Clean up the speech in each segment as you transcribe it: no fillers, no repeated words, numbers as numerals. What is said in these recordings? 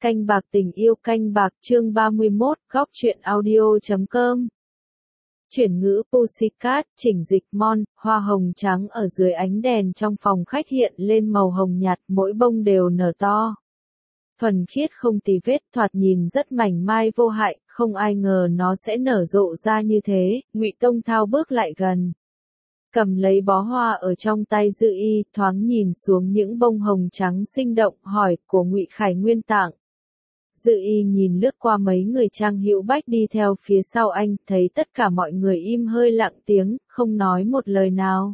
Canh bạc tình yêu canh bạc chương 31, góc truyện audio.com. Chuyển ngữ Pussycat, chỉnh dịch Mon, hoa hồng trắng ở dưới ánh đèn trong phòng khách hiện lên màu hồng nhạt, mỗi bông đều nở to. Thuần khiết không tì vết, thoạt nhìn rất mảnh mai vô hại, không ai ngờ nó sẽ nở rộ ra như thế. Ngụy Tông Thao bước lại gần, cầm lấy bó hoa ở trong tay Dư Y, thoáng nhìn xuống những bông hồng trắng sinh động, hỏi, của Ngụy Khải Nguyên tặng. Dư Y nhìn lướt qua mấy người Trang Hữu Bách đi theo phía sau anh, thấy tất cả mọi người im hơi lặng tiếng, không nói một lời nào.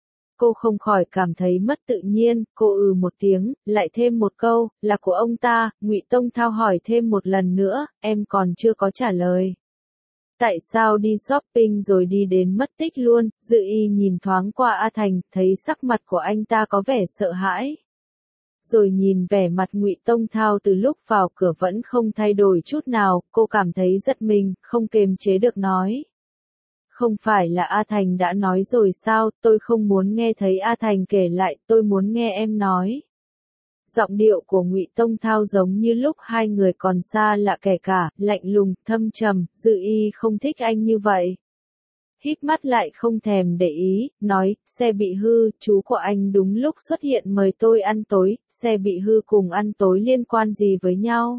Cô không khỏi cảm thấy mất tự nhiên, cô một tiếng, lại thêm một câu, là của ông ta. Ngụy Tông Thao hỏi thêm một lần nữa, em còn chưa có trả lời. Tại sao đi shopping rồi đi đến mất tích luôn? Dư Y nhìn thoáng qua A Thành, thấy sắc mặt của anh ta có vẻ sợ hãi. Rồi nhìn vẻ mặt Ngụy Tông Thao từ lúc vào cửa vẫn không thay đổi chút nào, cô cảm thấy giật mình, không kềm chế được nói. Không phải là A Thành đã nói rồi sao, tôi không muốn nghe thấy A Thành kể lại, tôi muốn nghe em nói. Giọng điệu của Ngụy Tông Thao giống như lúc hai người còn xa lạ kể cả, lạnh lùng, thâm trầm. Dư Y không thích anh như vậy. Híp mắt lại không thèm để ý, nói, xe bị hư, chú của anh đúng lúc xuất hiện mời tôi ăn tối, xe bị hư cùng ăn tối liên quan gì với nhau?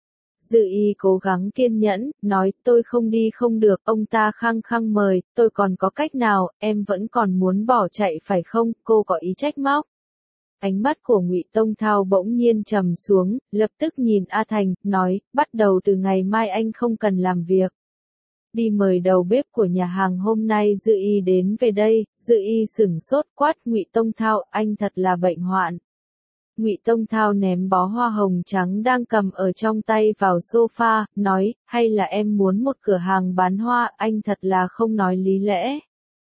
Dư Y cố gắng kiên nhẫn, nói, tôi không đi không được, ông ta khăng khăng mời, tôi còn có cách nào, em vẫn còn muốn bỏ chạy phải không? Cô có ý trách móc. Ánh mắt của Ngụy Tông Thao bỗng nhiên trầm xuống, lập tức nhìn A Thành, nói, bắt đầu từ ngày mai anh không cần làm việc. Đi mời đầu bếp của nhà hàng hôm nay Dư Y đến về đây. Dư Y sửng sốt quát Ngụy Tông Thao, anh thật là bệnh hoạn. Ngụy Tông Thao ném bó hoa hồng trắng đang cầm ở trong tay vào sofa, nói, hay là em muốn một cửa hàng bán hoa, anh thật là không nói lý lẽ.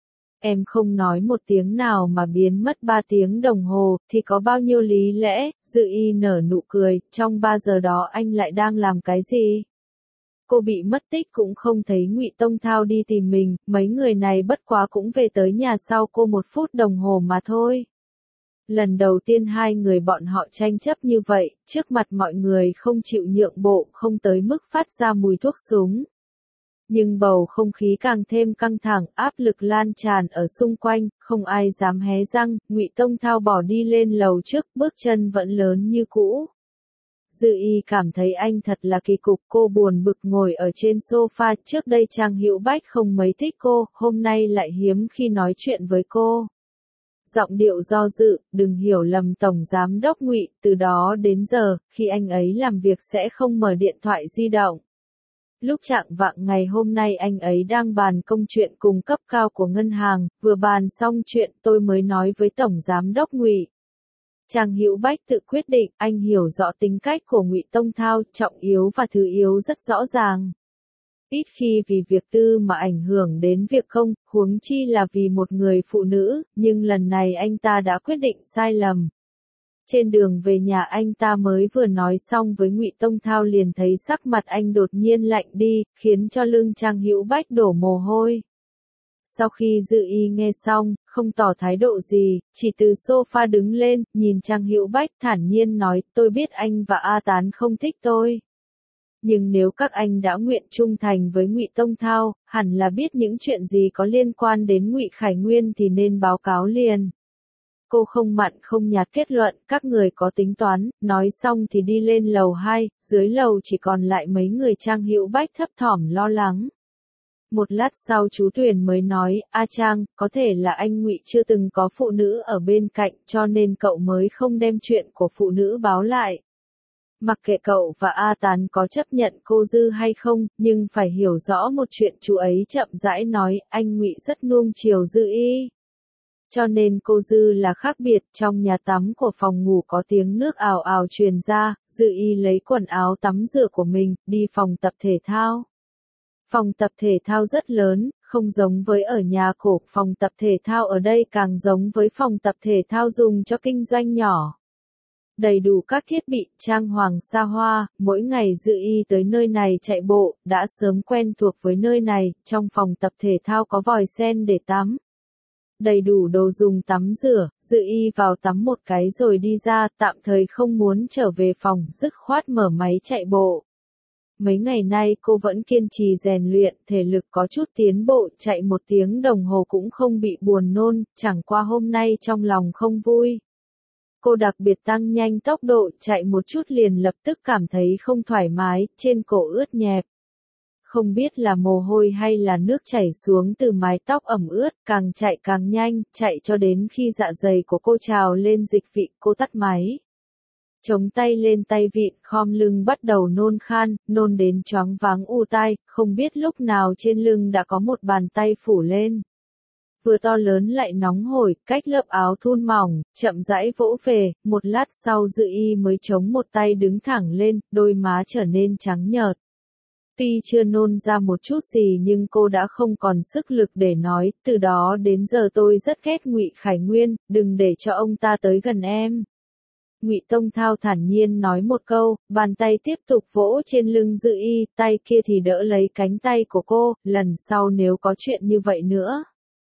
Em không nói một tiếng nào mà biến mất 3 tiếng đồng hồ, thì có bao nhiêu lý lẽ? Dư Y nở nụ cười, trong 3 giờ đó anh lại đang làm cái gì? Cô bị mất tích cũng không thấy Ngụy Tông Thao đi tìm mình, mấy người này bất quá cũng về tới nhà sau cô 1 phút đồng hồ mà thôi. Lần đầu tiên hai người bọn họ tranh chấp như vậy, trước mặt mọi người không chịu nhượng bộ, không tới mức phát ra mùi thuốc súng. Nhưng bầu không khí càng thêm căng thẳng, áp lực lan tràn ở xung quanh, không ai dám hé răng. Ngụy Tông Thao bỏ đi lên lầu trước, bước chân vẫn lớn như cũ. Dư Y cảm thấy anh thật là kỳ cục, cô buồn bực ngồi ở trên sofa, trước đây Trang Hữu Bách không mấy thích cô, hôm nay lại hiếm khi nói chuyện với cô. Giọng điệu do dự, đừng hiểu lầm Tổng Giám đốc Ngụy, từ đó đến giờ, khi anh ấy làm việc sẽ không mở điện thoại di động. Lúc chạng vạng ngày hôm nay anh ấy đang bàn công chuyện cùng cấp cao của ngân hàng, vừa bàn xong chuyện tôi mới nói với Tổng Giám đốc Ngụy. Trang Hữu Bách tự quyết định, anh hiểu rõ tính cách của Ngụy Tông Thao, trọng yếu và thứ yếu rất rõ ràng. Ít khi vì việc tư mà ảnh hưởng đến việc công, huống chi là vì một người phụ nữ, nhưng lần này anh ta đã quyết định sai lầm. Trên đường về nhà anh ta mới vừa nói xong với Ngụy Tông Thao liền thấy sắc mặt anh đột nhiên lạnh đi, khiến cho lưng Trang Hữu Bách đổ mồ hôi. Sau khi Dư Y nghe xong, không tỏ thái độ gì, chỉ từ sofa đứng lên, nhìn Trang Hữu Bách thản nhiên nói, tôi biết anh và A Tán không thích tôi. Nhưng nếu các anh đã nguyện trung thành với Ngụy Tông Thao, hẳn là biết những chuyện gì có liên quan đến Ngụy Khải Nguyên thì nên báo cáo liền. Cô không mặn không nhạt kết luận, các người có tính toán, nói xong thì đi lên lầu 2, dưới lầu chỉ còn lại mấy người. Trang Hữu Bách thấp thỏm lo lắng. Một lát sau chú Tuyền mới nói, A Trang, có thể là anh Ngụy chưa từng có phụ nữ ở bên cạnh cho nên cậu mới không đem chuyện của phụ nữ báo lại. Mặc kệ cậu và A Tán có chấp nhận cô Dư hay không, nhưng phải hiểu rõ một chuyện. Chú ấy chậm rãi nói, anh Ngụy rất nuông chiều Dư Y. Cho nên cô Dư là khác biệt. Trong nhà tắm của phòng ngủ có tiếng nước ào ào truyền ra, Dư Y lấy quần áo tắm rửa của mình, đi phòng tập thể thao. Phòng tập thể thao rất lớn, không giống với ở nhà cổ, phòng tập thể thao ở đây càng giống với phòng tập thể thao dùng cho kinh doanh nhỏ. Đầy đủ các thiết bị, trang hoàng xa hoa, mỗi ngày Dư Y tới nơi này chạy bộ, đã sớm quen thuộc với nơi này. Trong phòng tập thể thao có vòi sen để tắm. đầy đủ đồ dùng tắm rửa, Dự Y vào tắm một cái rồi đi ra, tạm thời không muốn trở về phòng, dứt khoát mở máy chạy bộ. Mấy ngày nay cô vẫn kiên trì rèn luyện, thể lực có chút tiến bộ, chạy 1 tiếng đồng hồ cũng không bị buồn nôn, chẳng qua hôm nay trong lòng không vui. Cô đặc biệt tăng nhanh tốc độ, chạy một chút liền lập tức cảm thấy không thoải mái, trên cổ ướt nhẹp. Không biết là mồ hôi hay là nước chảy xuống từ mái tóc ẩm ướt, càng chạy càng nhanh, chạy cho đến khi dạ dày của cô trào lên dịch vị, cô tắt máy. Chống tay lên tay vịn, khom lưng bắt đầu nôn khan, nôn đến choáng váng u tai, không biết lúc nào trên lưng đã có một bàn tay phủ lên. Vừa to lớn lại nóng hổi, cách lớp áo thun mỏng, chậm rãi vỗ về, một lát sau Dự Y mới chống một tay đứng thẳng lên, đôi má trở nên trắng nhợt. Tuy chưa nôn ra một chút gì nhưng cô đã không còn sức lực để nói, từ đó đến giờ tôi rất ghét Ngụy Khải Nguyên, đừng để cho ông ta tới gần em. Ngụy Tông Thao thản nhiên nói một câu, bàn tay tiếp tục vỗ trên lưng Dự Y, tay kia thì đỡ lấy cánh tay của cô, lần sau nếu có chuyện như vậy nữa.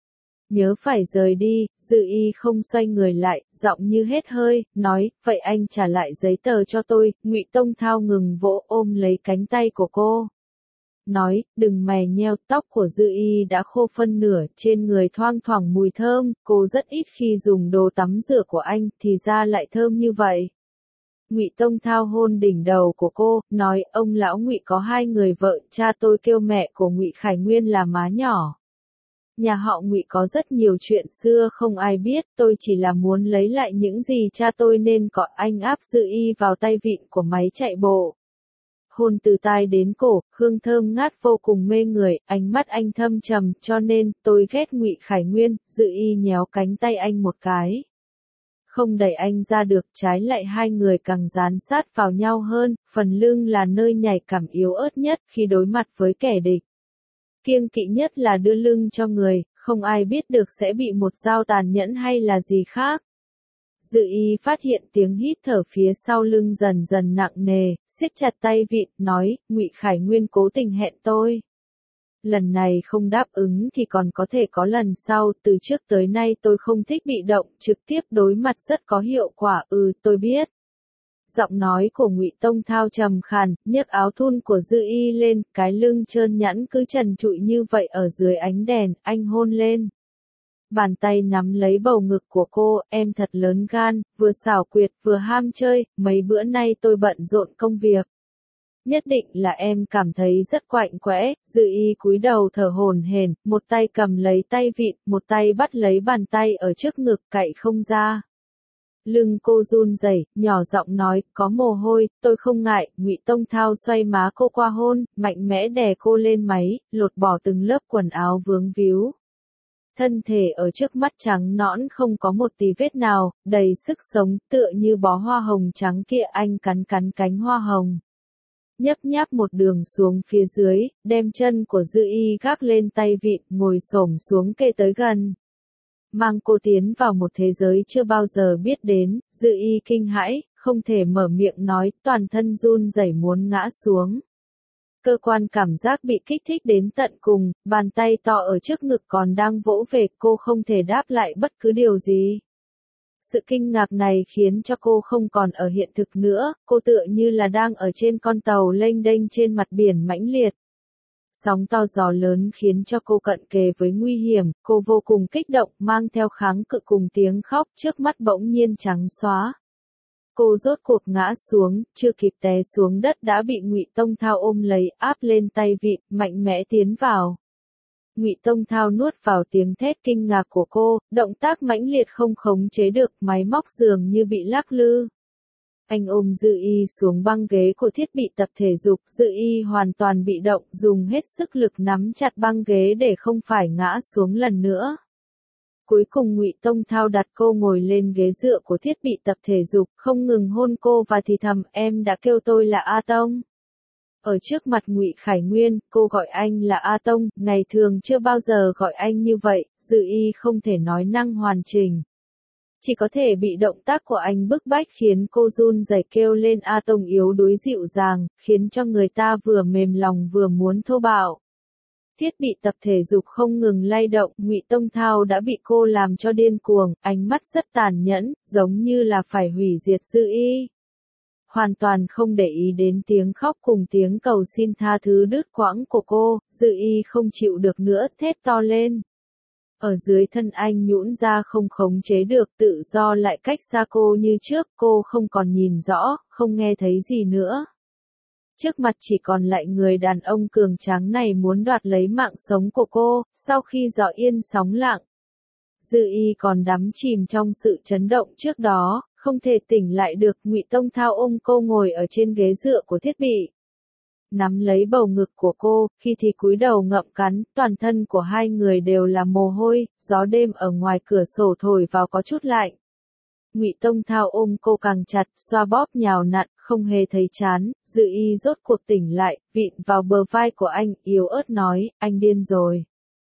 Nhớ phải rời đi, Dự Y không xoay người lại, giọng như hết hơi, nói, vậy anh trả lại giấy tờ cho tôi, Ngụy Tông Thao ngừng vỗ ôm lấy cánh tay của cô. Nói, đừng mè nheo, tóc của Dự Y đã khô phân nửa, trên người thoang thoảng mùi thơm, cô rất ít khi dùng đồ tắm rửa của anh, thì ra lại thơm như vậy. Ngụy Tông Thao hôn đỉnh đầu của cô, nói, ông lão Ngụy có 2 người vợ, cha tôi kêu mẹ của Ngụy Khải Nguyên là má nhỏ. Nhà họ Ngụy có rất nhiều chuyện xưa không ai biết, tôi chỉ là muốn lấy lại những gì cha tôi nên có. Anh áp Dự Y vào tay vịn của máy chạy bộ. Hôn từ tai đến cổ, hương thơm ngát vô cùng mê người, ánh mắt anh thâm trầm, cho nên, tôi ghét Ngụy Khải Nguyên. Dự Y nhéo cánh tay anh một cái. Không đẩy anh ra được, trái lại 2 người càng dán sát vào nhau hơn, phần lưng là nơi nhạy cảm yếu ớt nhất khi đối mặt với kẻ địch. Kiêng kỵ nhất là đưa lưng cho người, không ai biết được sẽ bị một dao tàn nhẫn hay là gì khác. Dự Y phát hiện tiếng hít thở phía sau lưng dần dần nặng nề, siết chặt tay vịn, nói, Ngụy Khải Nguyên cố tình hẹn tôi. Lần này không đáp ứng thì còn có thể có lần sau, từ trước tới nay tôi không thích bị động, trực tiếp đối mặt rất có hiệu quả, tôi biết. Giọng nói của Ngụy Tông Thao trầm khàn, nhấc áo thun của Dự Y lên, cái lưng trơn nhẵn cứ trần trụi như vậy ở dưới ánh đèn, anh hôn lên. Bàn tay nắm lấy bầu ngực của cô, em thật lớn gan, vừa xảo quyệt vừa ham chơi, mấy bữa nay tôi bận rộn công việc. Nhất định là em cảm thấy rất quạnh quẽ. Dự Y cúi đầu thở hổn hển, một tay cầm lấy tay vịn, một tay bắt lấy bàn tay ở trước ngực cạy không ra. Lưng cô run rẩy, nhỏ giọng nói, có mồ hôi, tôi không ngại. Ngụy Tông Thao xoay má cô qua hôn, mạnh mẽ đè cô lên máy, lột bỏ từng lớp quần áo vướng víu. Thân thể ở trước mắt trắng nõn không có một tí vết nào, đầy sức sống, tựa như bó hoa hồng trắng kia. Anh cắn cắn cánh hoa hồng. Nhấp nháp một đường xuống phía dưới, đem chân của Dự Y gác lên tay vịn, ngồi xổm xuống kề tới gần. Mang cô tiến vào một thế giới chưa bao giờ biết đến. Dự Y kinh hãi, không thể mở miệng nói, toàn thân run rẩy muốn ngã xuống. Cơ quan cảm giác bị kích thích đến tận cùng, bàn tay to ở trước ngực còn đang vỗ về, cô không thể đáp lại bất cứ điều gì. Sự kinh ngạc này khiến cho cô không còn ở hiện thực nữa, cô tựa như là đang ở trên con tàu lênh đênh trên mặt biển mãnh liệt. Sóng to gió lớn khiến cho cô cận kề với nguy hiểm, cô vô cùng kích động, mang theo kháng cự cùng tiếng khóc, trước mắt bỗng nhiên trắng xóa. Cô rốt cuộc ngã xuống, chưa kịp té xuống đất đã bị Ngụy Tông Thao ôm lấy, áp lên tay vịn, mạnh mẽ tiến vào. Ngụy Tông Thao nuốt vào tiếng thét kinh ngạc của cô, động tác mãnh liệt không khống chế được, máy móc dường như bị lắc lư. Anh ôm Dự Y xuống băng ghế của thiết bị tập thể dục, Dự Y hoàn toàn bị động, dùng hết sức lực nắm chặt băng ghế để không phải ngã xuống lần nữa. Cuối cùng Ngụy Tông Thao đặt cô ngồi lên ghế dựa của thiết bị tập thể dục, không ngừng hôn cô và thì thầm, em đã kêu tôi là A Tông. Ở trước mặt Ngụy Khải Nguyên, cô gọi anh là A Tông, ngày thường chưa bao giờ gọi anh như vậy. Dự Y không thể nói năng hoàn chỉnh. Chỉ có thể bị động tác của anh bức bách khiến cô run rẩy kêu lên A Tông yếu đuối dịu dàng, khiến cho người ta vừa mềm lòng vừa muốn thô bạo. Thiết bị tập thể dục không ngừng lay động, Ngụy Tông Thao đã bị cô làm cho điên cuồng, ánh mắt rất tàn nhẫn, giống như là phải hủy diệt Dư Y. Hoàn toàn không để ý đến tiếng khóc cùng tiếng cầu xin tha thứ đứt quãng của cô, Dư Y không chịu được nữa, thét to lên. Ở dưới thân anh nhũn ra không khống chế được, tự do lại cách xa cô như trước, cô không còn nhìn rõ, không nghe thấy gì nữa. Trước mặt chỉ còn lại người đàn ông cường tráng này muốn đoạt lấy mạng sống của cô, sau khi gió yên sóng lặng. Dư Y còn đắm chìm trong sự chấn động trước đó, không thể tỉnh lại được, Ngụy Tông Thao ôm cô ngồi ở trên ghế dựa của thiết bị. Nắm lấy bầu ngực của cô, khi thì cúi đầu ngậm cắn, toàn thân của hai người đều là mồ hôi, gió đêm ở ngoài cửa sổ thổi vào có chút lạnh. Ngụy Tông Thao ôm cô càng chặt, xoa bóp nhào nặn, không hề thấy chán, Dư Y rốt cuộc tỉnh lại, vịn vào bờ vai của anh, yếu ớt nói, anh điên rồi.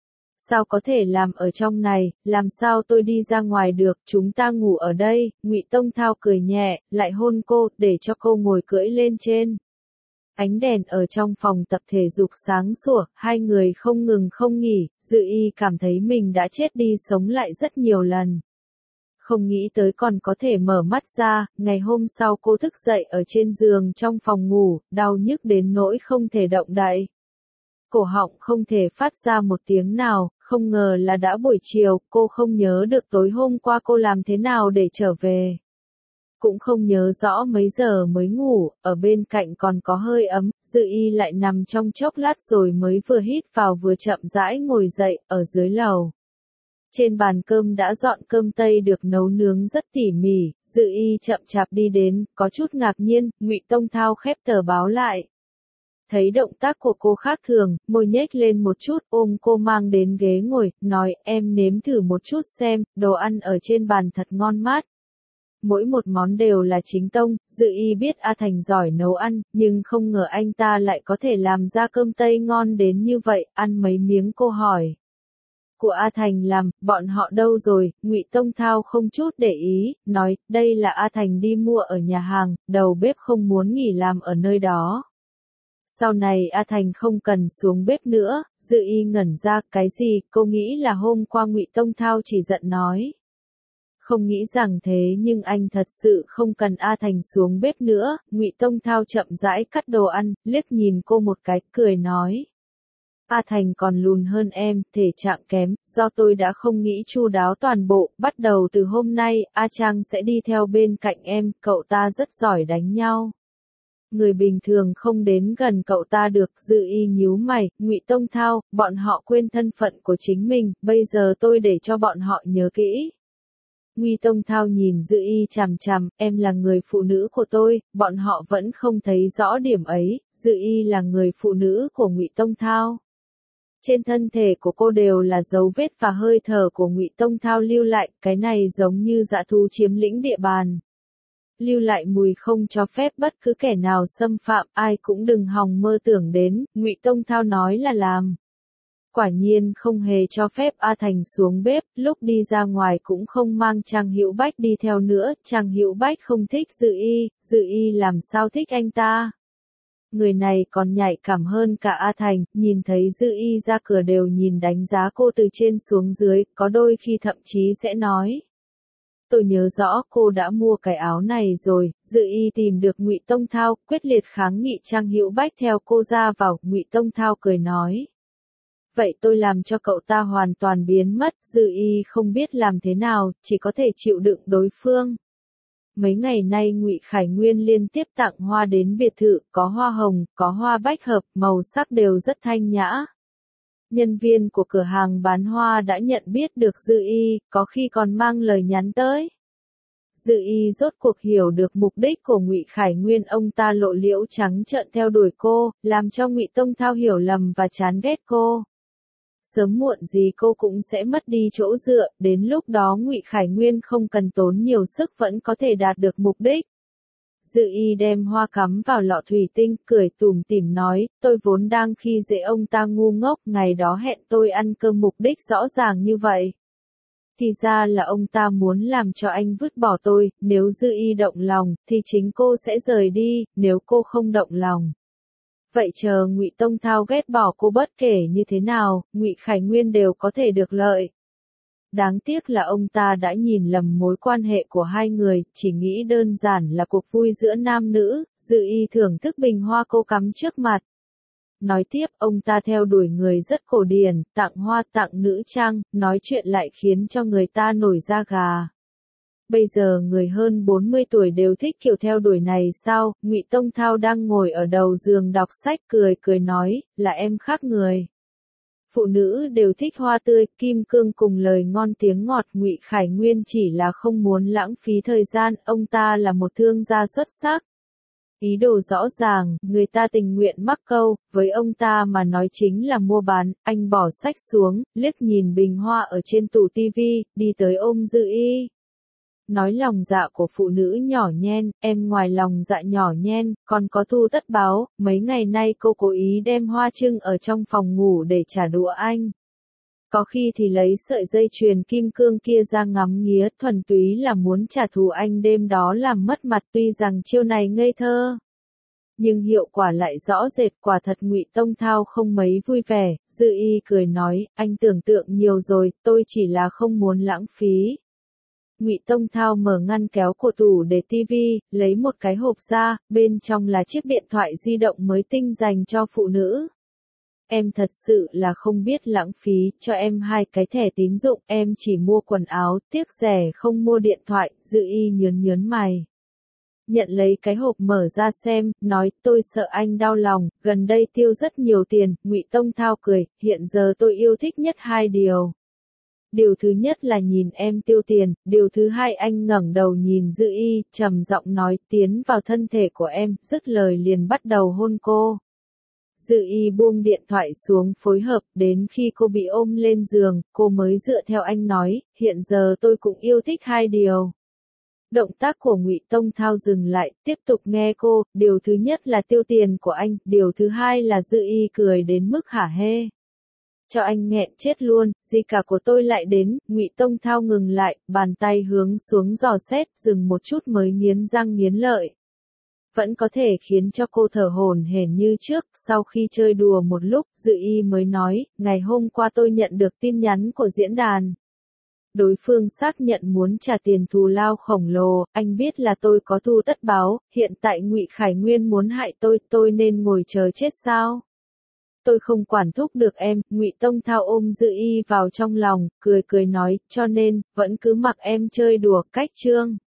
Sao có thể làm ở trong này, làm sao tôi đi ra ngoài được, chúng ta ngủ ở đây, Ngụy Tông Thao cười nhẹ, lại hôn cô, để cho cô ngồi cưỡi lên trên. Ánh đèn ở trong phòng tập thể dục sáng sủa, hai người không ngừng không nghỉ, Dư Y cảm thấy mình đã chết đi sống lại rất nhiều lần. Không nghĩ tới còn có thể mở mắt ra, ngày hôm sau cô thức dậy ở trên giường trong phòng ngủ, đau nhức đến nỗi không thể động đậy. Cổ họng không thể phát ra một tiếng nào, không ngờ là đã buổi chiều, cô không nhớ được tối hôm qua cô làm thế nào để trở về. Cũng không nhớ rõ mấy giờ mới ngủ, ở bên cạnh còn có hơi ấm, Dư Y lại nằm trong chốc lát rồi mới vừa hít vào vừa chậm rãi ngồi dậy, ở dưới lầu. Trên bàn cơm đã dọn cơm tây được nấu nướng rất tỉ mỉ, Dư Y chậm chạp đi đến, có chút ngạc nhiên, Ngụy Tông Thao khép tờ báo lại. Thấy động tác của cô khác thường, môi nhếch lên một chút, ôm cô mang đến ghế ngồi, nói, em nếm thử một chút xem, đồ ăn ở trên bàn thật ngon mát. Mỗi một món đều là chính tông, Dư Y biết A Thành giỏi nấu ăn, nhưng không ngờ anh ta lại có thể làm ra cơm tây ngon đến như vậy, ăn mấy miếng cô hỏi. Của A Thành làm, bọn họ đâu rồi, Ngụy Tông Thao không chút để ý, nói, đây là A Thành đi mua ở nhà hàng, đầu bếp không muốn nghỉ làm ở nơi đó. Sau này A Thành không cần xuống bếp nữa, Dư Y ngẩn ra, cái gì, cô nghĩ là hôm qua Ngụy Tông Thao chỉ giận nói. Không nghĩ rằng thế nhưng anh thật sự không cần A Thành xuống bếp nữa, Ngụy Tông Thao chậm rãi cắt đồ ăn, liếc nhìn cô một cái, cười nói. A Thành còn lùn hơn em, thể trạng kém, do tôi đã không nghĩ chu đáo toàn bộ, bắt đầu từ hôm nay, A Trang sẽ đi theo bên cạnh em, cậu ta rất giỏi đánh nhau. Người bình thường không đến gần cậu ta được, Dư Y nhíu mày, Ngụy Tông Thao, bọn họ quên thân phận của chính mình, bây giờ tôi để cho bọn họ nhớ kỹ. Ngụy Tông Thao nhìn Dư Y chằm chằm, em là người phụ nữ của tôi, bọn họ vẫn không thấy rõ điểm ấy, Dư Y là người phụ nữ của Ngụy Tông Thao. Trên thân thể của cô đều là dấu vết và hơi thở của Ngụy Tông Thao lưu lại, cái này giống như dã thú chiếm lĩnh địa bàn. Lưu lại mùi không cho phép bất cứ kẻ nào xâm phạm, ai cũng đừng hòng mơ tưởng đến, Ngụy Tông Thao nói là làm. Quả nhiên không hề cho phép A Thành xuống bếp, lúc đi ra ngoài cũng không mang Trang Hữu Bách đi theo nữa, Trang Hữu Bách không thích Dư Y làm sao thích anh ta. Người này còn nhạy cảm hơn cả A Thành, nhìn thấy Dư Y ra cửa đều nhìn đánh giá cô từ trên xuống dưới, có đôi khi thậm chí sẽ nói. Tôi nhớ rõ cô đã mua cái áo này rồi, Dư Y tìm được Ngụy Tông Thao, quyết liệt kháng nghị Trang Hữu Bách theo cô ra vào, Ngụy Tông Thao cười nói. Vậy tôi làm cho cậu ta hoàn toàn biến mất, Dư Y không biết làm thế nào, chỉ có thể chịu đựng đối phương. Mấy ngày nay Ngụy Khải Nguyên liên tiếp tặng hoa đến biệt thự, có hoa hồng, có hoa bách hợp, màu sắc đều rất thanh nhã. Nhân viên của cửa hàng bán hoa đã nhận biết được Dư Y, có khi còn mang lời nhắn tới. Dư Y rốt cuộc hiểu được mục đích của Ngụy Khải Nguyên, ông ta lộ liễu trắng trợn theo đuổi cô, làm cho Ngụy Tông Thao hiểu lầm và chán ghét cô. Sớm muộn gì cô cũng sẽ mất đi chỗ dựa, đến lúc đó Ngụy Khải Nguyên không cần tốn nhiều sức vẫn có thể đạt được mục đích. Dư Y đem hoa cắm vào lọ thủy tinh, cười tủm tỉm nói, tôi vốn đang khi dễ ông ta ngu ngốc, ngày đó hẹn tôi ăn cơm mục đích rõ ràng như vậy. Thì ra là ông ta muốn làm cho anh vứt bỏ tôi, nếu Dư Y động lòng, thì chính cô sẽ rời đi, nếu cô không động lòng. Vậy chờ Ngụy Tông Thao ghét bỏ cô bất kể như thế nào, Ngụy Khải Nguyên đều có thể được lợi. Đáng tiếc là ông ta đã nhìn lầm mối quan hệ của hai người, chỉ nghĩ đơn giản là cuộc vui giữa nam nữ, Dư Y thưởng thức bình hoa cô cắm trước mặt. Nói tiếp, ông ta theo đuổi người rất cổ điển, tặng hoa tặng nữ trang, nói chuyện lại khiến cho người ta nổi da gà. Bây giờ người hơn 40 tuổi đều thích kiểu theo đuổi này sao? Ngụy Tông Thao đang ngồi ở đầu giường đọc sách cười cười nói, là em khác người. Phụ nữ đều thích hoa tươi, kim cương cùng lời ngon tiếng ngọt. Ngụy Khải Nguyên chỉ là không muốn lãng phí thời gian, ông ta là một thương gia xuất sắc. Ý đồ rõ ràng, người ta tình nguyện mắc câu, với ông ta mà nói chính là mua bán. Anh bỏ sách xuống, liếc nhìn bình hoa ở trên tủ tivi, đi tới ôm Dư Y. Nói lòng dạ của phụ nữ nhỏ nhen, em ngoài lòng dạ nhỏ nhen, còn có thu tất báo, mấy ngày nay cô cố ý đem hoa trưng ở trong phòng ngủ để trả đũa anh. Có khi thì lấy sợi dây chuyền kim cương kia ra ngắm nghía, thuần túy là muốn trả thù anh đêm đó làm mất mặt. Tuy rằng chiêu này ngây thơ, nhưng hiệu quả lại rõ rệt. Quả thật Ngụy Tông Thao không mấy vui vẻ. Dư Y cười nói, anh tưởng tượng nhiều rồi, tôi chỉ là không muốn lãng phí. Ngụy Tông Thao mở ngăn kéo của tủ để tivi, lấy một cái hộp ra, bên trong là chiếc điện thoại di động mới tinh dành cho phụ nữ. Em thật sự là không biết lãng phí, cho em 2 cái thẻ tín dụng, em chỉ mua quần áo, tiếc rẻ không mua điện thoại. Dư Y nhớn mày. Nhận lấy cái hộp mở ra xem, nói, tôi sợ anh đau lòng, gần đây tiêu rất nhiều tiền. Ngụy Tông Thao cười, hiện giờ tôi yêu thích nhất 2 điều. Điều thứ nhất là nhìn em tiêu tiền, điều thứ hai anh ngẩng đầu nhìn Dư Y, trầm giọng nói, tiến vào thân thể của em, dứt lời liền bắt đầu hôn cô. Dư Y buông điện thoại xuống phối hợp, đến khi cô bị ôm lên giường, cô mới dựa theo anh nói, hiện giờ tôi cũng yêu thích 2 điều. Động tác của Ngụy Tông Thao dừng lại, tiếp tục nghe cô, điều thứ nhất là tiêu tiền của anh, điều thứ hai là Dư Y cười đến mức hả hê. Cho anh nghẹn chết luôn, gì cả của tôi lại đến. Ngụy Tông Thao ngừng lại, bàn tay hướng xuống dò xét, dừng một chút mới nghiến răng nghiến lợi. Vẫn có thể khiến cho cô thở hổn hển như trước. Sau khi chơi đùa một lúc, Dư Y mới nói, ngày hôm qua tôi nhận được tin nhắn của diễn đàn. Đối phương xác nhận muốn trả tiền thù lao khổng lồ, anh biết là tôi có thù tất báo, hiện tại Ngụy Khải Nguyên muốn hại tôi nên ngồi chờ chết sao? Tôi không quản thúc được em. Ngụy Tông Thao ôm Dư Y vào trong lòng, cười cười nói, cho nên, vẫn cứ mặc em chơi đùa, cách trương.